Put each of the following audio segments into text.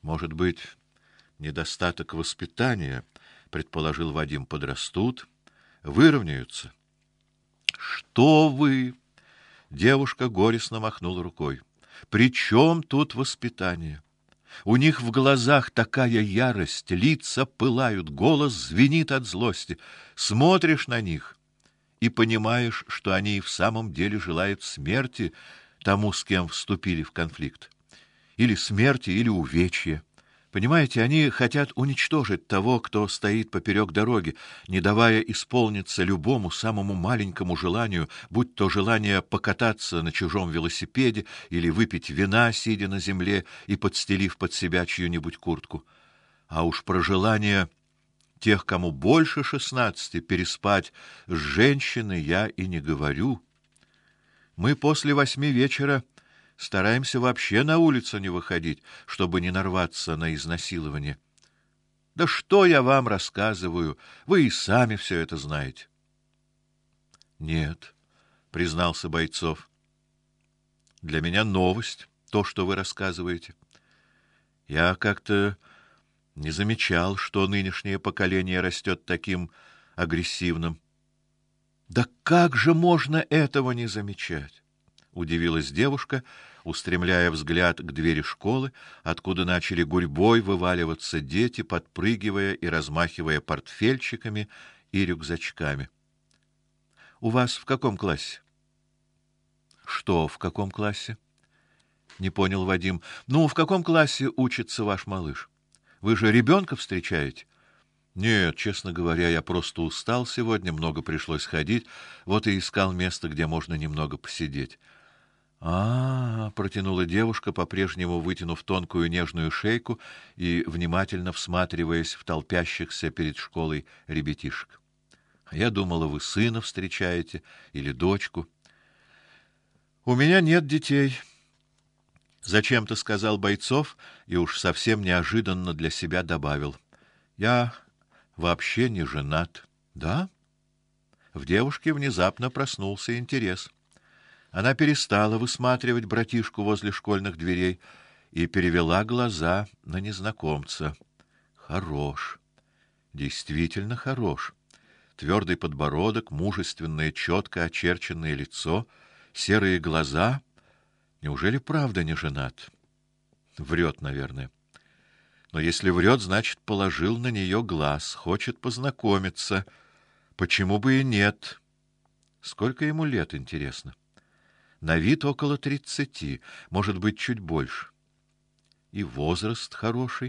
Может быть, недостаток воспитания, предположил Вадим, подрастут, выровняются. Что вы? Девушка горестно махнула рукой. При чем тут воспитание? У них в глазах такая ярость, лица пылают, голос звенит от злости. Смотришь на них и понимаешь, что они и в самом деле желают смерти тому, с кем вступили в конфликт. Или смерти, или увечья. Понимаете, они хотят уничтожить того, кто стоит поперек дороги, не давая исполниться любому самому маленькому желанию, будь то желание покататься на чужом велосипеде или выпить вина, сидя на земле и подстелив под себя чью-нибудь куртку. А уж про желание тех, кому больше 16, переспать с женщиной я и не говорю. Мы после 8 вечера стараемся вообще на улицу не выходить, чтобы не нарваться на изнасилование. Да что я вам рассказываю, вы и сами все это знаете. Нет, признался Бойцов. Для меня новость то, что вы рассказываете. Я как-то не замечал, что нынешнее поколение растет таким агрессивным. Да как же можно этого не замечать? Удивилась девушка, устремляя взгляд к двери школы, откуда начали гурьбой вываливаться дети, подпрыгивая и размахивая портфельчиками и рюкзачками. У вас в каком классе? Что, в каком классе? Не понял Вадим. Ну, в каком классе учится ваш малыш? Вы же ребенка встречаете? Нет, честно говоря, я просто устал сегодня, много пришлось ходить, вот и искал место, где можно немного посидеть. Протянула девушка, по-прежнему вытянув тонкую нежную шейку и внимательно всматриваясь в толпящихся перед школой ребятишек. Я думала, вы сына встречаете или дочку. У меня нет детей. Зачем-то сказал Бойцов и уж совсем неожиданно для себя добавил: я вообще не женат. Да? В девушке внезапно проснулся интерес. Она перестала высматривать братишку возле школьных дверей и перевела глаза на незнакомца. Хорош. Действительно хорош. Твердый подбородок, мужественное, четко очерченное лицо, серые глаза. Неужели правда не женат? Врет, наверное. Но если врет, значит, положил на нее глаз, хочет познакомиться. Почему бы и нет? Сколько ему лет, интересно? На вид около 30, может быть, чуть больше. И возраст хороший.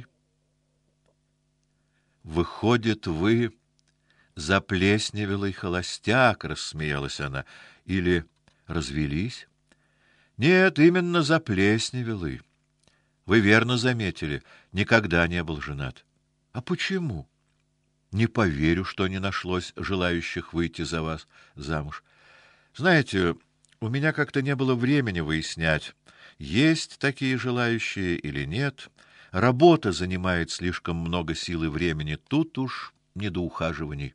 Выходит, вы заплесневелый холостяк, рассмеялась она, или развелись? Нет, именно заплесневелый. Вы верно заметили, никогда не был женат. А почему? Не поверю, что не нашлось желающих выйти за вас замуж. Знаете, у меня как-то не было времени выяснять, есть такие желающие или нет. Работа занимает слишком много сил и времени, тут уж не до ухаживаний.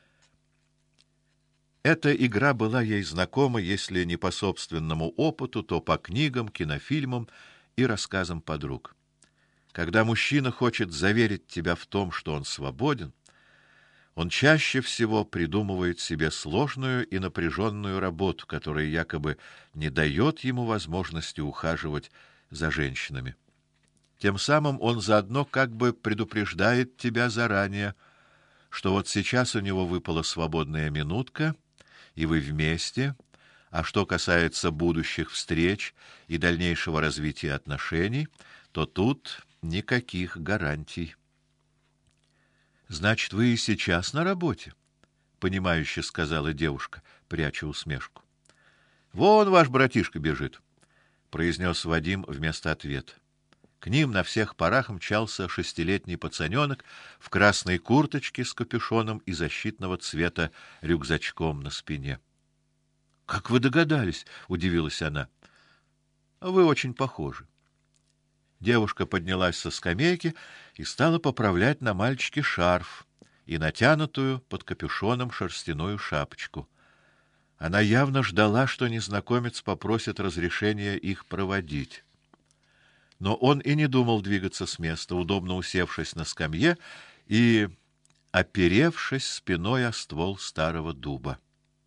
Эта игра была ей знакома, если не по собственному опыту, то по книгам, кинофильмам и рассказам подруг. Когда мужчина хочет заверить тебя в том, что он свободен, он чаще всего придумывает себе сложную и напряженную работу, которая якобы не дает ему возможности ухаживать за женщинами. Тем самым он заодно как бы предупреждает тебя заранее, что вот сейчас у него выпала свободная минутка, и вы вместе, а что касается будущих встреч и дальнейшего развития отношений, то тут никаких гарантий. Значит, вы и сейчас на работе, понимающе сказала девушка, пряча усмешку. Вон ваш братишка бежит, произнес Вадим вместо ответа. К ним на всех парах мчался 6-летний пацанёнок в красной курточке с капюшоном и защитного цвета рюкзачком на спине. Как вы догадались? Удивилась она. Вы очень похожи. Девушка поднялась со скамейки и стала поправлять на мальчике шарф и натянутую под капюшоном шерстяную шапочку. Она явно ждала, что незнакомец попросит разрешения их проводить. Но он и не думал двигаться с места, удобно усевшись на скамье и оперевшись спиной о ствол старого дуба.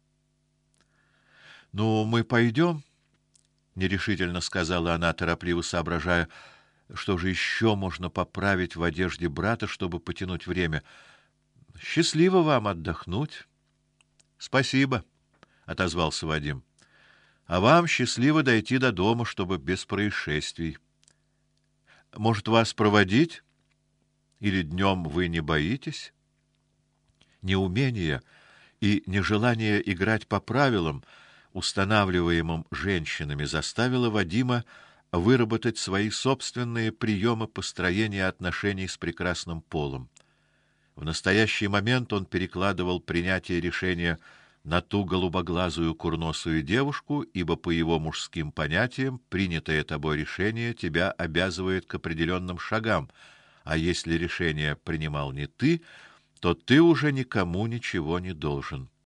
"Ну, мы пойдем?" нерешительно сказала она, торопливо соображая, что же еще можно поправить в одежде брата, чтобы потянуть время. "Счастливо вам отдохнуть". "Спасибо", отозвался Вадим. "А вам счастливо дойти до дома, чтобы без происшествий. Может, вас проводить? Или днем вы не боитесь?" Неумение и нежелание играть по правилам, устанавливаемым женщинами, заставило Вадима выработать свои собственные приемы построения отношений с прекрасным полом. В настоящий момент он перекладывал принятие решения на ту голубоглазую курносую девушку, ибо по его мужским понятиям принятое тобой решение тебя обязывает к определенным шагам, а если решение принимал не ты, то ты уже никому ничего не должен.